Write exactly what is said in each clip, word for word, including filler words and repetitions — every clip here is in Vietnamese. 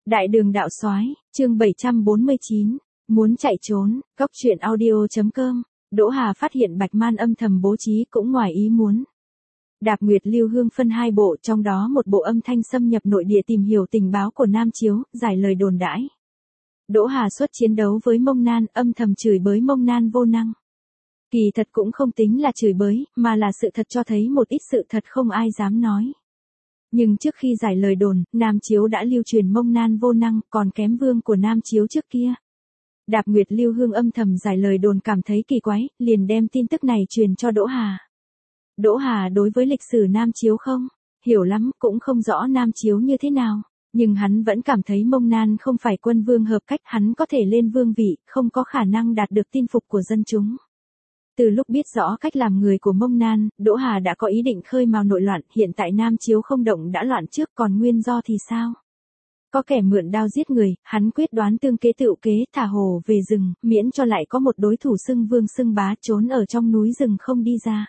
Đại đường đạo soái, chương bảy trăm bốn mươi chín, muốn chạy trốn, góc truyện audio chấm com, Đỗ Hà phát hiện Bạch Man âm thầm bố trí cũng ngoài ý muốn. Đạp Nguyệt Lưu Hương phân hai bộ, trong đó một bộ âm thanh xâm nhập nội địa tìm hiểu tình báo của Nam Chiếu, giải lời đồn đãi. Đỗ Hà xuất chiến đấu với Mông Nan, âm thầm chửi bới Mông Nan vô năng. Kỳ thật cũng không tính là chửi bới, mà là sự thật cho thấy một ít sự thật không ai dám nói. Nhưng trước khi giải lời đồn, Nam Chiếu đã lưu truyền Mông Nan vô năng, còn kém vương của Nam Chiếu trước kia. Đạp Nguyệt Lưu Hương âm thầm giải lời đồn cảm thấy kỳ quái, liền đem tin tức này truyền cho Đỗ Hà. Đỗ Hà đối với lịch sử Nam Chiếu không hiểu lắm, cũng không rõ Nam Chiếu như thế nào, nhưng hắn vẫn cảm thấy Mông Nan không phải quân vương hợp cách, hắn có thể lên vương vị, không có khả năng đạt được tin phục của dân chúng. Từ lúc biết rõ cách làm người của Mông Nan, Đỗ Hà đã có ý định khơi mào nội loạn, hiện tại Nam Chiếu không động đã loạn trước, còn nguyên do thì sao? Có kẻ mượn đao giết người, hắn quyết đoán tương kế tựu kế, thả hồ về rừng, miễn cho lại có một đối thủ xưng vương xưng bá trốn ở trong núi rừng không đi ra.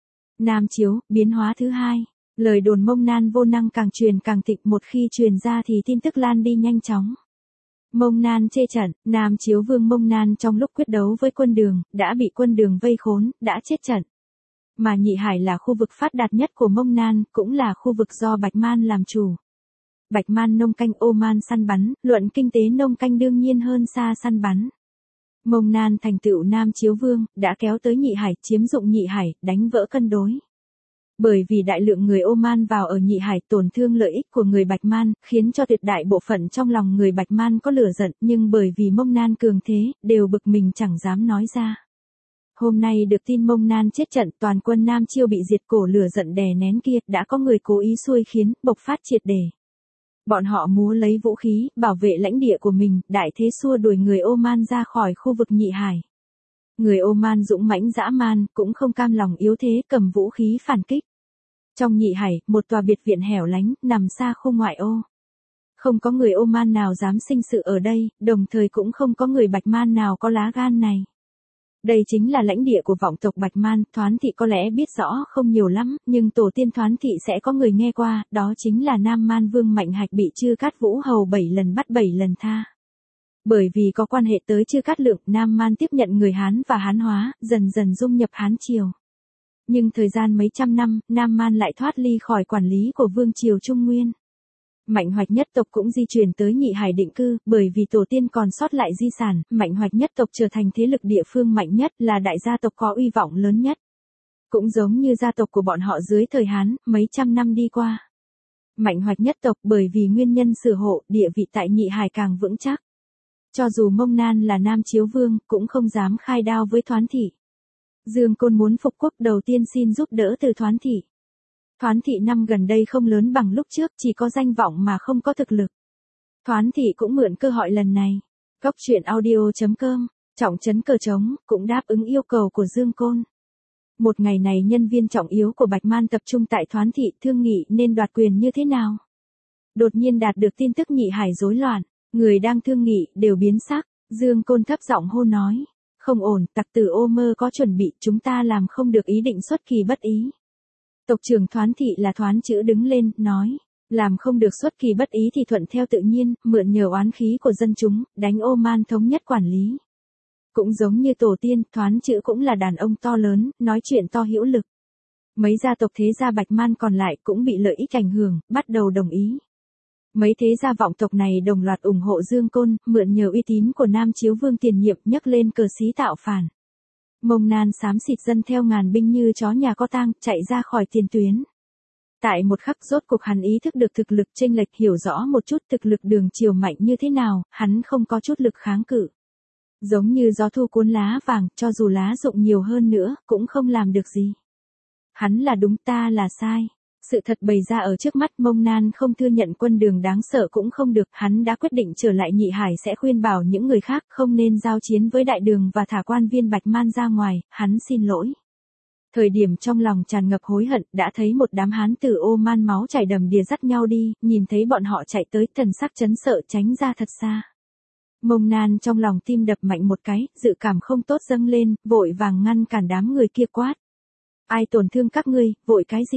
Nam Chiếu, biến hóa thứ hai. Lời đồn Mông Nan vô năng càng truyền càng thịnh, một khi truyền ra thì tin tức lan đi nhanh chóng. Mông Nan chê trận, Nam Chiếu vương Mông Nan trong lúc quyết đấu với quân Đường, đã bị quân Đường vây khốn, đã chết trận. Mà Nhị Hải là khu vực phát đạt nhất của Mông Nan, cũng là khu vực do Bạch Man làm chủ. Bạch Man nông canh, Oman săn bắn, luận kinh tế nông canh đương nhiên hơn xa săn bắn. Mông Nan thành tựu Nam Chiếu vương, đã kéo tới Nhị Hải, chiếm dụng Nhị Hải, đánh vỡ cân đối. Bởi vì đại lượng người Oman vào ở Nhị Hải tổn thương lợi ích của người Bạch Man, khiến cho tuyệt đại bộ phận trong lòng người Bạch Man có lửa giận, nhưng bởi vì Mông Nan cường thế, đều bực mình chẳng dám nói ra. Hôm nay được tin Mông Nan chết trận, toàn quân Nam Chiêu bị diệt, cổ lửa giận đè nén kia, đã có người cố ý xui khiến, bộc phát triệt để. Bọn họ múa lấy vũ khí, bảo vệ lãnh địa của mình, đại thế xua đuổi người Oman ra khỏi khu vực Nhị Hải. Người Oman dũng mãnh dã man, cũng không cam lòng yếu thế, cầm vũ khí phản kích. Trong Nhị Hải, một tòa biệt viện hẻo lánh, nằm xa khu ngoại ô. Không có người Oman nào dám sinh sự ở đây, đồng thời cũng không có người Bạch Man nào có lá gan này. Đây chính là lãnh địa của vọng tộc Bạch Man, Thoán Thị có lẽ biết rõ không nhiều lắm, nhưng tổ tiên Thoán Thị sẽ có người nghe qua, đó chính là Nam Man Vương Mạnh Hạch bị Chư Cát Vũ hầu bảy lần bắt bảy lần tha. Bởi vì có quan hệ tới Chư Cát Lượng, Nam Man tiếp nhận người Hán và Hán hóa, dần dần dung nhập Hán Triều. Nhưng thời gian mấy trăm năm, Nam Man lại thoát ly khỏi quản lý của Vương Triều Trung Nguyên. Mạnh Hoạch nhất tộc cũng di chuyển tới Nhị Hải định cư, bởi vì tổ tiên còn sót lại di sản, Mạnh Hoạch nhất tộc trở thành thế lực địa phương mạnh nhất, là đại gia tộc có uy vọng lớn nhất. Cũng giống như gia tộc của bọn họ dưới thời Hán, mấy trăm năm đi qua. Mạnh Hoạch nhất tộc bởi vì nguyên nhân sử hộ, địa vị tại Nhị Hải càng vững chắc. Cho dù Mông Nan là Nam Chiếu vương, cũng không dám khai đao với Thoán Thị. Dương Côn muốn phục quốc, đầu tiên xin giúp đỡ từ Thoán Thị. Thoán Thị năm gần đây không lớn bằng lúc trước, chỉ có danh vọng mà không có thực lực. Thoán Thị cũng mượn cơ hội lần này. Góc truyện audio chấm com, trọng trấn cờ trống, cũng đáp ứng yêu cầu của Dương Côn. Một ngày này nhân viên trọng yếu của Bạch Man tập trung tại Thoán Thị thương nghị nên đoạt quyền như thế nào. Đột nhiên đạt được tin tức Nhị Hải rối loạn, người đang thương nghị đều biến sắc, Dương Côn thấp giọng hô nói. Không ổn, tặc tử Ô Mơ có chuẩn bị, chúng ta làm không được, ý định xuất kỳ bất ý. Tộc trưởng Thoán Thị là Thoán Chữ đứng lên, nói, làm không được xuất kỳ bất ý thì thuận theo tự nhiên, mượn nhờ oán khí của dân chúng, đánh Oman thống nhất quản lý. Cũng giống như tổ tiên, Thoán Chữ cũng là đàn ông to lớn, nói chuyện to hữu lực. Mấy gia tộc thế gia Bạch Man còn lại cũng bị lợi ích ảnh hưởng, bắt đầu đồng ý. Mấy thế gia vọng tộc này đồng loạt ủng hộ Dương Côn, mượn nhờ uy tín của Nam Chiếu vương tiền nhiệm nhấc lên cờ xí tạo phản. Mông Nan xám xịt dân theo ngàn binh như chó nhà có tang, chạy ra khỏi tiền tuyến. Tại một khắc rốt cuộc hắn ý thức được thực lực chênh lệch, hiểu rõ một chút thực lực Đường Triều mạnh như thế nào, hắn không có chút lực kháng cự. Giống như gió thu cuốn lá vàng, cho dù lá rụng nhiều hơn nữa, cũng không làm được gì. Hắn là đúng, ta là sai. Sự thật bày ra ở trước mắt, Mông Nan không thừa nhận quân Đường đáng sợ cũng không được, hắn đã quyết định trở lại Nhị Hải, sẽ khuyên bảo những người khác không nên giao chiến với Đại Đường và thả quan viên Bạch Man ra ngoài, hắn xin lỗi. Thời điểm trong lòng tràn ngập hối hận, đã thấy một đám Hán tử Oman máu chảy đầm đìa dắt nhau đi, nhìn thấy bọn họ chạy tới, thần sắc chấn sợ tránh ra thật xa. Mông Nan trong lòng tim đập mạnh một cái, dự cảm không tốt dâng lên, vội vàng ngăn cản đám người kia quát. Ai tổn thương các ngươi, vội cái gì?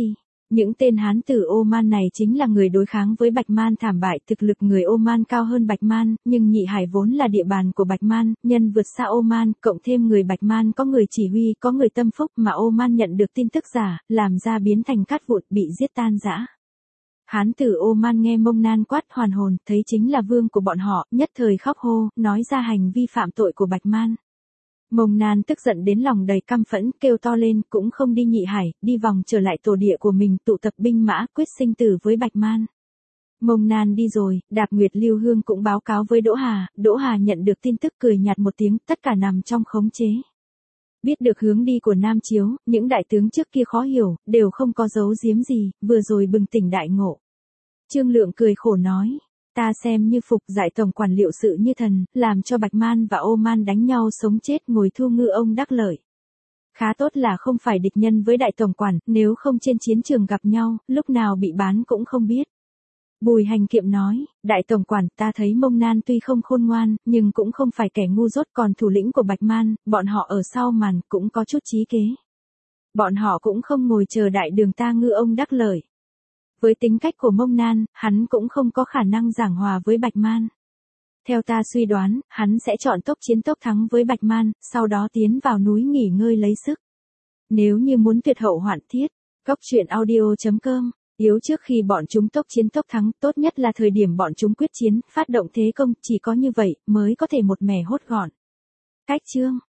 Những tên hán tử Oman này chính là người đối kháng với Bạch Man thảm bại, thực lực người Oman cao hơn Bạch Man, nhưng Nhị Hải vốn là địa bàn của Bạch Man, nhân vượt xa Oman, cộng thêm người Bạch Man có người chỉ huy, có người tâm phúc mà Oman nhận được tin tức giả, làm ra biến thành cát vụn, bị giết tan rã. Hán tử Oman nghe Mông Nan quát hoàn hồn, thấy chính là vương của bọn họ, nhất thời khóc hô, nói ra hành vi phạm tội của Bạch Man. Mông Nan tức giận đến lòng đầy căm phẫn, kêu to lên, cũng không đi Nhị Hải, đi vòng trở lại tổ địa của mình, tụ tập binh mã, quyết sinh tử với Bạch Man. Mông Nan đi rồi, Đạp Nguyệt Lưu Hương cũng báo cáo với Đỗ Hà, Đỗ Hà nhận được tin tức cười nhạt một tiếng, tất cả nằm trong khống chế. Biết được hướng đi của Nam Chiếu, những đại tướng trước kia khó hiểu, đều không có giấu giếm gì, vừa rồi bừng tỉnh đại ngộ. Trương Lượng cười khổ nói, ta xem như phục giải tổng quản liệu sự như thần, làm cho Bạch Man và Oman đánh nhau sống chết ngồi thu ngư ông đắc lợi. Khá tốt là không phải địch nhân với đại tổng quản, nếu không trên chiến trường gặp nhau, lúc nào bị bán cũng không biết. Bùi Hành Kiệm nói, đại tổng quản, ta thấy Mông Nan tuy không khôn ngoan, nhưng cũng không phải kẻ ngu dốt, còn thủ lĩnh của Bạch Man, bọn họ ở sau màn, cũng có chút trí kế. Bọn họ cũng không ngồi chờ đại đường ta ngư ông đắc lợi. Với tính cách của Mông Nan, hắn cũng không có khả năng giảng hòa với Bạch Man. Theo ta suy đoán, hắn sẽ chọn tốc chiến tốc thắng với Bạch Man, sau đó tiến vào núi nghỉ ngơi lấy sức. Nếu như muốn tuyệt hậu hoạn thiết, góc truyện audio chấm com, yếu trước khi bọn chúng tốc chiến tốc thắng, tốt nhất là thời điểm bọn chúng quyết chiến, phát động thế công, chỉ có như vậy, mới có thể một mẻ hốt gọn. Cách chương